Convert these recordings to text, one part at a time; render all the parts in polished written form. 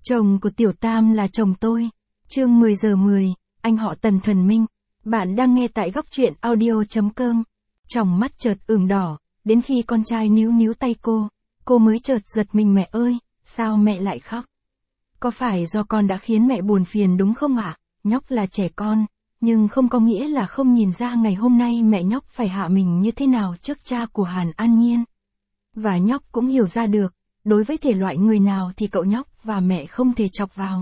Chồng của Tiểu Tam là chồng tôi. Chương 10 giờ 10, anh họ Tần Thần Minh. Bạn đang nghe tại góc truyện audio.com. Tròng mắt chợt ửng đỏ, đến khi con trai níu níu tay cô mới chợt giật mình. Mẹ ơi, sao mẹ lại khóc? Có phải do con đã khiến mẹ buồn phiền đúng không ạ? Nhóc là trẻ con, nhưng không có nghĩa là không nhìn ra ngày hôm nay mẹ nhóc phải hạ mình như thế nào trước cha của Hàn An Nhiên. Và nhóc cũng hiểu ra được, đối với thể loại người nào thì cậu nhóc và mẹ không thể chọc vào.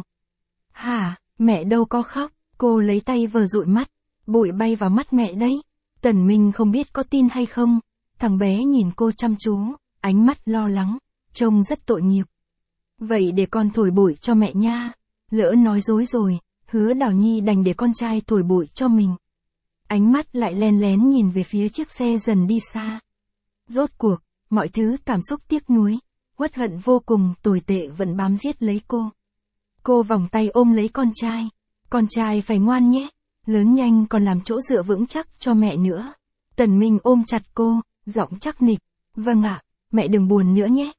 Hả, mẹ đâu có khóc, cô lấy tay vờ dụi mắt, bụi bay vào mắt mẹ đấy. Tần Minh không biết có tin hay không, thằng bé nhìn cô chăm chú, ánh mắt lo lắng, trông rất tội nghiệp. Vậy để con thổi bụi cho mẹ nha. Lỡ nói dối rồi, Hứa Đào Nhi đành để con trai thổi bụi cho mình. Ánh mắt lại len lén nhìn về phía chiếc xe dần đi xa. Rốt cuộc, mọi thứ cảm xúc tiếc nuối, uất hận vô cùng tồi tệ vẫn bám giết lấy cô. Cô vòng tay ôm lấy con trai phải ngoan nhé, lớn nhanh còn làm chỗ dựa vững chắc cho mẹ nữa. Tần Minh ôm chặt cô, giọng chắc nịch, vâng ạ, mẹ đừng buồn nữa nhé.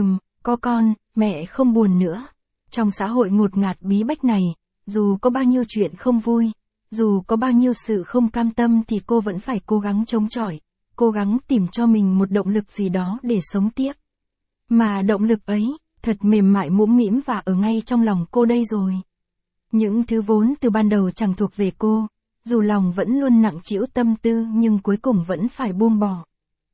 Có con, mẹ không buồn nữa. Trong xã hội ngột ngạt bí bách này, dù có bao nhiêu chuyện không vui, dù có bao nhiêu sự không cam tâm thì cô vẫn phải cố gắng chống chọi, cố gắng tìm cho mình một động lực gì đó để sống tiếp. Mà động lực ấy, thật mềm mại mũm mĩm và ở ngay trong lòng cô đây rồi. Những thứ vốn từ ban đầu chẳng thuộc về cô, dù lòng vẫn luôn nặng trĩu tâm tư nhưng cuối cùng vẫn phải buông bỏ.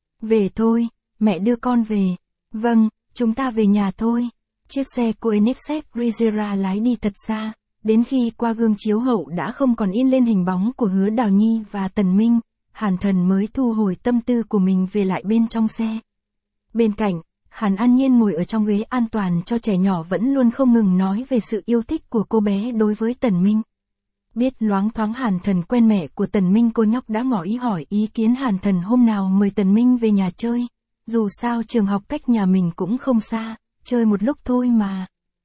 Về thôi, mẹ đưa con về. Vâng, chúng ta về nhà thôi. Chiếc xe Koenigsegg Regera lái đi thật xa, đến khi qua gương chiếu hậu đã không còn in lên hình bóng của Hứa Đào Nhi và Tần Minh, Hàn Thần mới thu hồi tâm tư của mình về lại bên trong xe. Bên cạnh, Hàn An Nhiên ngồi ở trong ghế an toàn cho trẻ nhỏ vẫn luôn không ngừng nói về sự yêu thích của cô bé đối với Tần Minh. Biết loáng thoáng Hàn Thần quen mẹ của Tần Minh, cô nhóc đã ngỏ ý hỏi ý kiến Hàn Thần hôm nào mời Tần Minh về nhà chơi. Dù sao trường học cách nhà mình cũng không xa, chơi một lúc thôi mà.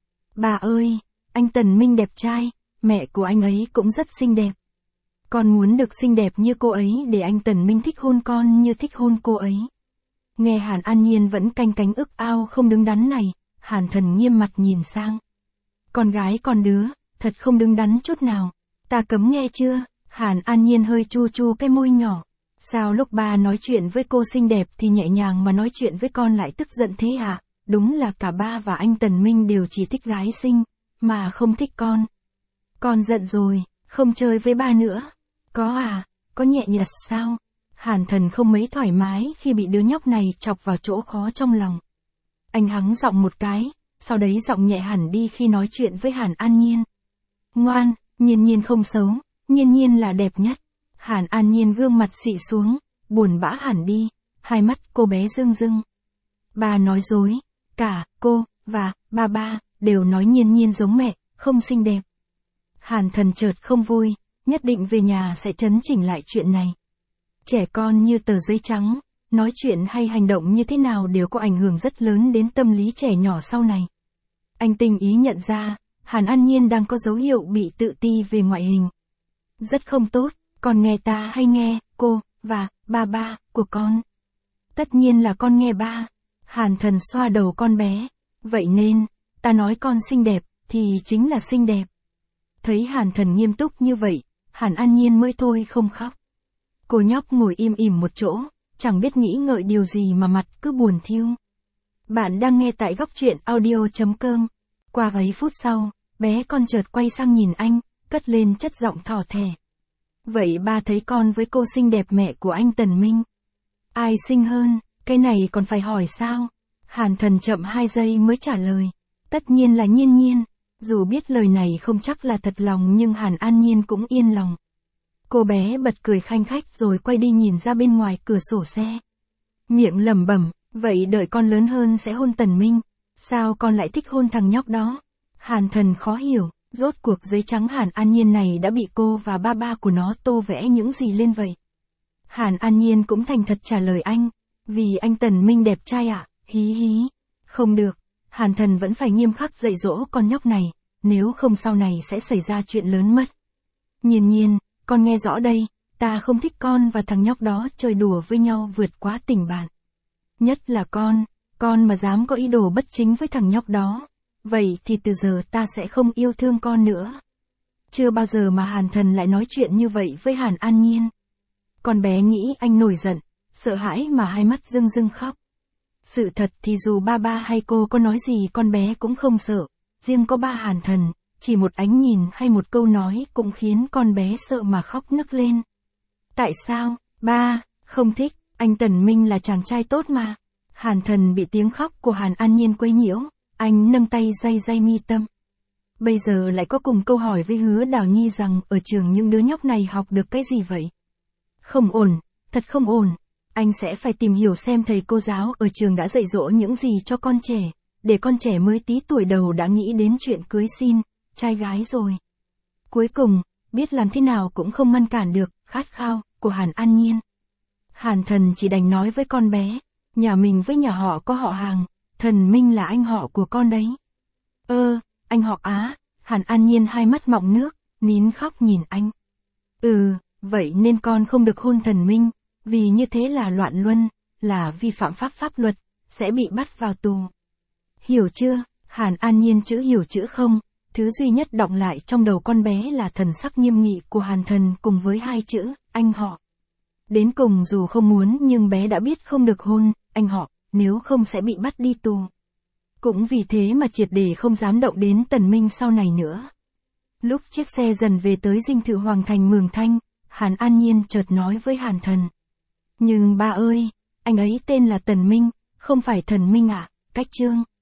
Bà ơi, anh Tần Minh đẹp trai, mẹ của anh ấy cũng rất xinh đẹp. Con muốn được xinh đẹp như cô ấy để anh Tần Minh thích hôn con như thích hôn cô ấy. Nghe Hàn An Nhiên vẫn canh cánh ức ao không đứng đắn này, Hàn Thần nghiêm mặt nhìn sang. Con gái con đứa, thật không đứng đắn chút nào, ta cấm nghe chưa? Hàn An Nhiên hơi chu chu cái môi nhỏ. Sao lúc ba nói chuyện với cô xinh đẹp thì nhẹ nhàng mà nói chuyện với con lại tức giận thế hả? Đúng là cả ba và anh Tần Minh đều chỉ thích gái xinh, mà không thích con. Con giận rồi, không chơi với ba nữa. Có à, có nhẹ nhật sao? Hàn Thần không mấy thoải mái khi bị đứa nhóc này chọc vào chỗ khó trong lòng. Anh hắng giọng một cái, sau đấy giọng nhẹ hẳn đi khi nói chuyện với Hàn An Nhiên. Ngoan, Nhiên Nhiên không xấu, Nhiên Nhiên là đẹp nhất. Hàn An Nhiên gương mặt xị xuống, buồn bã hẳn đi, hai mắt cô bé rưng rưng. Ba nói dối, cả cô và ba đều nói Nhiên Nhiên giống mẹ, không xinh đẹp. Hàn Thần chợt không vui, nhất định về nhà sẽ chấn chỉnh lại chuyện này. Trẻ con như tờ giấy trắng, nói chuyện hay hành động như thế nào đều có ảnh hưởng rất lớn đến tâm lý trẻ nhỏ sau này. Anh tinh ý nhận ra, Hàn An Nhiên đang có dấu hiệu bị tự ti về ngoại hình. Rất không tốt, con nghe ta hay nghe cô và ba của con? Tất nhiên là con nghe ba. Hàn Thần xoa đầu con bé. Vậy nên, ta nói con xinh đẹp, thì chính là xinh đẹp. Thấy Hàn Thần nghiêm túc như vậy, Hàn An Nhiên mới thôi không khóc. Cô nhóc ngồi im ỉm một chỗ, chẳng biết nghĩ ngợi điều gì mà mặt cứ buồn thiu. Bạn đang nghe tại góc truyện audio.com. Qua ấy phút sau, bé con chợt quay sang nhìn anh, cất lên chất giọng thỏ thẻ. Vậy ba thấy con với cô xinh đẹp mẹ của anh Tần Minh? Ai xinh hơn, cái này còn phải hỏi sao? Hàn Thần chậm 2 giây mới trả lời. Tất nhiên là Nhiên Nhiên. Dù biết lời này không chắc là thật lòng nhưng Hàn An Nhiên cũng yên lòng. Cô bé bật cười khanh khách rồi quay đi nhìn ra bên ngoài cửa sổ xe. Miệng lẩm bẩm, vậy đợi con lớn hơn sẽ hôn Tần Minh. Sao con lại thích hôn thằng nhóc đó? Hàn Thần khó hiểu, rốt cuộc giấy trắng Hàn An Nhiên này đã bị cô và ba của nó tô vẽ những gì lên vậy? Hàn An Nhiên cũng thành thật trả lời anh, vì anh Tần Minh đẹp trai ạ, hí hí. Không được, Hàn Thần vẫn phải nghiêm khắc dạy dỗ con nhóc này, nếu không sau này sẽ xảy ra chuyện lớn mất. Nhiên Nhiên, con nghe rõ đây, ta không thích con và thằng nhóc đó chơi đùa với nhau vượt quá tình bạn. Nhất là con mà dám có ý đồ bất chính với thằng nhóc đó, vậy thì từ giờ ta sẽ không yêu thương con nữa. Chưa bao giờ mà Hàn Thần lại nói chuyện như vậy với Hàn An Nhiên. Con bé nghĩ anh nổi giận, sợ hãi mà hai mắt rưng rưng khóc. Sự thật thì dù ba hay cô có nói gì con bé cũng không sợ, riêng có ba Hàn Thần, chỉ một ánh nhìn hay một câu nói cũng khiến con bé sợ mà khóc nức lên. Tại sao, ba, không thích, anh Tần Minh là chàng trai tốt mà. Hàn Thần bị tiếng khóc của Hàn An Nhiên quấy nhiễu, anh nâng tay day mi tâm. Bây giờ lại có cùng câu hỏi với Hứa Đào Nhi rằng ở trường những đứa nhóc này học được cái gì vậy? Không ổn, thật không ổn. Anh sẽ phải tìm hiểu xem thầy cô giáo ở trường đã dạy dỗ những gì cho con trẻ, để con trẻ mới tí tuổi đầu đã nghĩ đến chuyện cưới xin, trai gái rồi. Cuối cùng, biết làm thế nào cũng không ngăn cản được khát khao của Hàn An Nhiên. Hàn Thần chỉ đành nói với con bé, nhà mình với nhà họ có họ hàng, Thần Minh là anh họ của con đấy. Anh họ Á, Hàn An Nhiên hai mắt mọng nước, nín khóc nhìn anh. Vậy nên con không được hôn Thần Minh, vì như thế là loạn luân, là vi phạm pháp luật, sẽ bị bắt vào tù. Hiểu chưa? Hàn An Nhiên chữ hiểu chữ không, thứ duy nhất đọng lại trong đầu con bé là thần sắc nghiêm nghị của Hàn Thần cùng với hai chữ, anh họ. Đến cùng dù không muốn nhưng bé đã biết không được hôn, anh họ, nếu không sẽ bị bắt đi tù. Cũng vì thế mà triệt để không dám động đến Tần Minh sau này nữa. Lúc chiếc xe dần về tới dinh thự Hoàng Thành Mường Thanh, Hàn An Nhiên chợt nói với Hàn Thần. Nhưng ba ơi, anh ấy tên là Tần Minh, không phải Thần Minh à, cách chương.